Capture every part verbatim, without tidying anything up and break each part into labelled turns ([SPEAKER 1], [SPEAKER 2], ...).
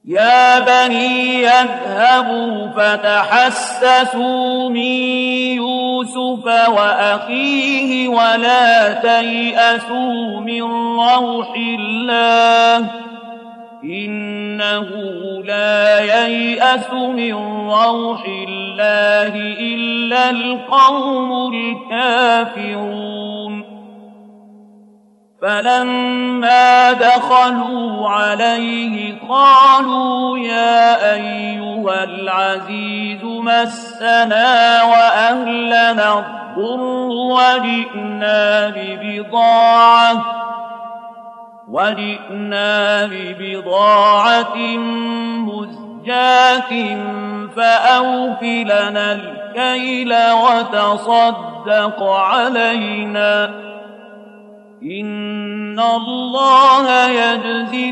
[SPEAKER 1] يا بني يذهبوا فتحسسوا من يوسف وأخيه ولا تيأسوا من روح الله إنه لا ييأس من روح الله إلا القوم الكافرون فلما دخلوا عليه قالوا يا أيها العزيز مسنا وأهلنا الضر وجئنا ببضاعة وجئنا ببضاعة مزجاة فأوف لنا الكيل وتصدق علينا إن الله يجزي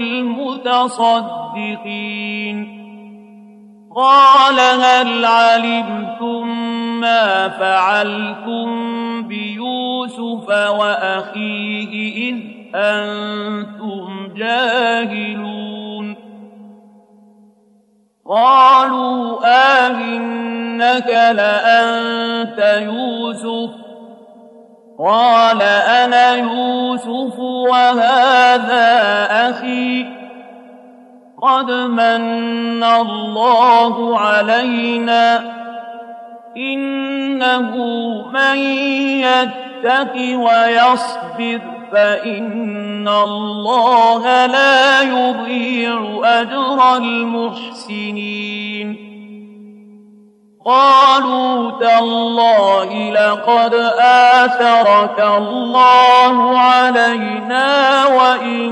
[SPEAKER 1] المتصدقين قال هل علمتم ما فعلتم بيوسف وأخيه إذ أنتم جاهلون قالوا آئنك لأنت يوسف قال أنا يوسف وهذا أخي قد من الله علينا إنه من يتق ويصبر فإن الله لا يضيع أجر المحسنين قالوا تالله لقد آثرك الله علينا وإن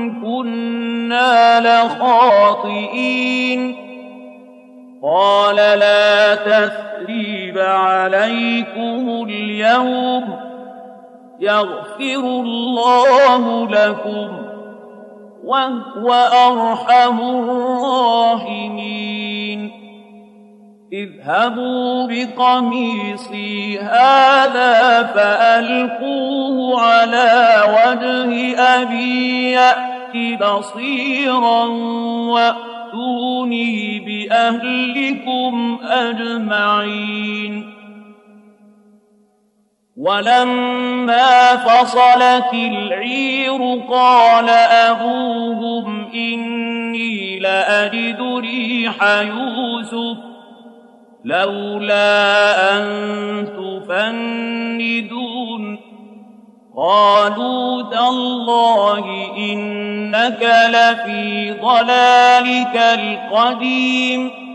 [SPEAKER 1] كنا لخاطئين قال لا تثريب عليكم اليوم يغفر الله لكم وهو أرحم الراحمين اذهبوا بقميصي هذا فألقوه على وجه أبي يأت بصيرا وأتوني بأهلكم أجمعين ولما فصلت العير قال أبوهم إني لأجد ريح يوسف لولا أن تفندون قالوا تالله إنك لفي ضلالك القديم